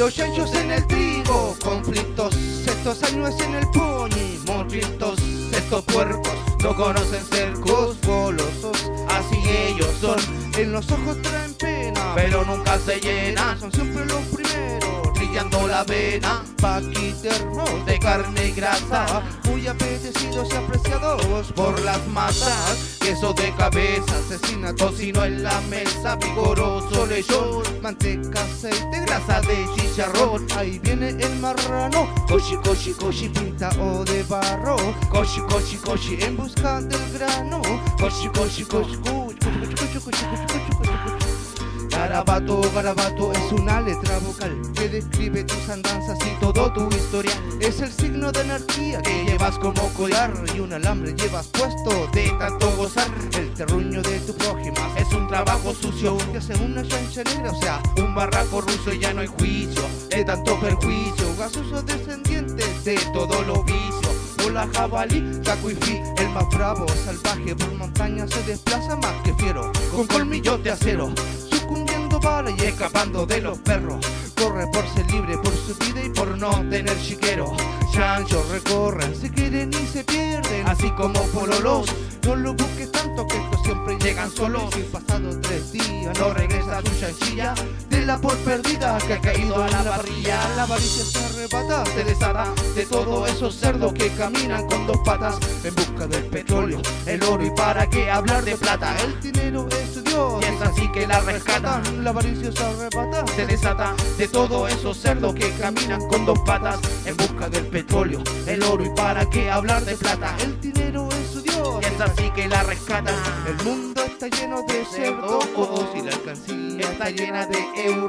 los chanchos en el trigo, conflictos, estos años en el pony, morritos, estos puercos no conocen cercos, golosos, así ellos son, en los ojos traen pena, pero nunca se llenan, son siempre los primeros, brillando la vena, paquiternos de carne y grasa, muy apetecidos y apreciados por las masas, queso de cabeza, asesina, tocino en la mesa, vigoroso lechón, manteca, aceite, grasa de chicharrón, ahí viene el marrano, coshi, coshi, coshi, pintado de barro, coshi, coshi, coshi, en busca del grano, coshi, coshi, coshi, coshi, coshi, coshi, coshi, coshi, coshi. Garabato, garabato es una letra vocal que describe tus andanzas y todo tu historia. Es el signo de anarquía que llevas como collar y un alambre llevas puesto de tanto gozar. El terruño de tu prójima es un trabajo sucio que hace una chancha negra, o sea, un barraco ruso y ya no hay juicio de tanto perjuicio. Gasosos descendientes de todos los vicios. Hola jabalí, cacuifí, el más bravo, salvaje por montaña se desplaza más que fiero, con colmillos de acero, sucumbiendo bala y escapando de los perros. Corre por ser libre, por su vida y por no tener chiquero. Chanchos recorren, se quieren y se pierden, así como pololos. No lo busques tanto que estos siempre llegan solos. Si pasado 3 días no regresa tu chanchilla, la por perdida que ha caído a la parrilla. La avaricia se arrebata, se desata de todos esos cerdos que caminan con 2 patas en busca del petróleo, el oro y para qué hablar de plata. El dinero es su Dios y es así que la rescatan. La avaricia se arrebata, se desata de todos esos cerdos que caminan con 2 patas en busca del petróleo, el oro y para qué hablar de plata. El dinero es su Dios y es así que la rescatan. El mundo está lleno de cerdos y la alcancía está llena de euros.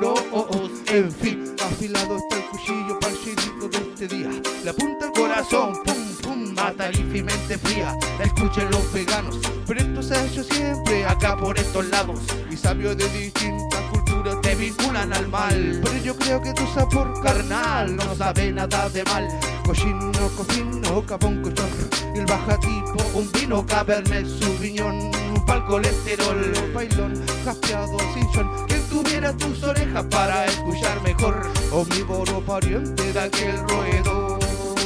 En fin, afilado está el cuchillo para el chilito de este día. Le apunta el corazón, pum, pum, mata y mente fría. Escuchen los veganos, pero esto se ha hecho siempre acá por estos lados. Y sabios de distintas culturas te vinculan al mal, pero yo creo que tu sabor carnal no sabe nada de mal. Cochino, cofino, capón, cochón, y el baja tipo, un vino cabernet sauvignon, pa'l colesterol, bailón, jaspeado, cinchón, que tuviera tus orejas para escuchar mejor, omnívoro pariente de aquel roedor.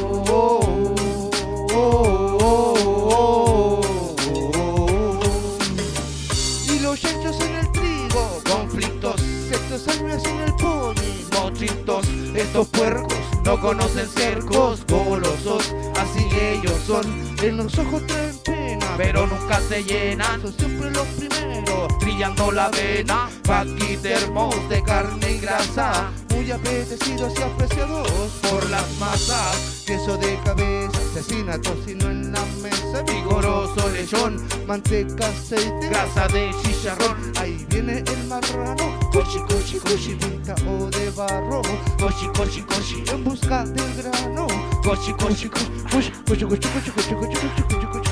Y los chanchos en el trigo, conflictos, estos árboles en el pony, mochitos, estos puercos no conocen cercos, golosos, así ellos son, en los ojos traen pena, pero nunca se llenan, son siempre los primeros, brillando la vena, paquitermos de carne y grasa, muy apetecidos y apreciados por las masas, queso de cabeza, cecina, tocino en la mesa, vigoroso lechón, manteca, aceite, grasa de chicharrón, ahí viene el marrano, cochi, cochi, cochi, pintado de barro, cochi, cochi, cochi, en busca del grano, cochi, cochi, cochi, cochi, cochi, cochi, cochi, cochi, cochi, cochi, cochi, cochi.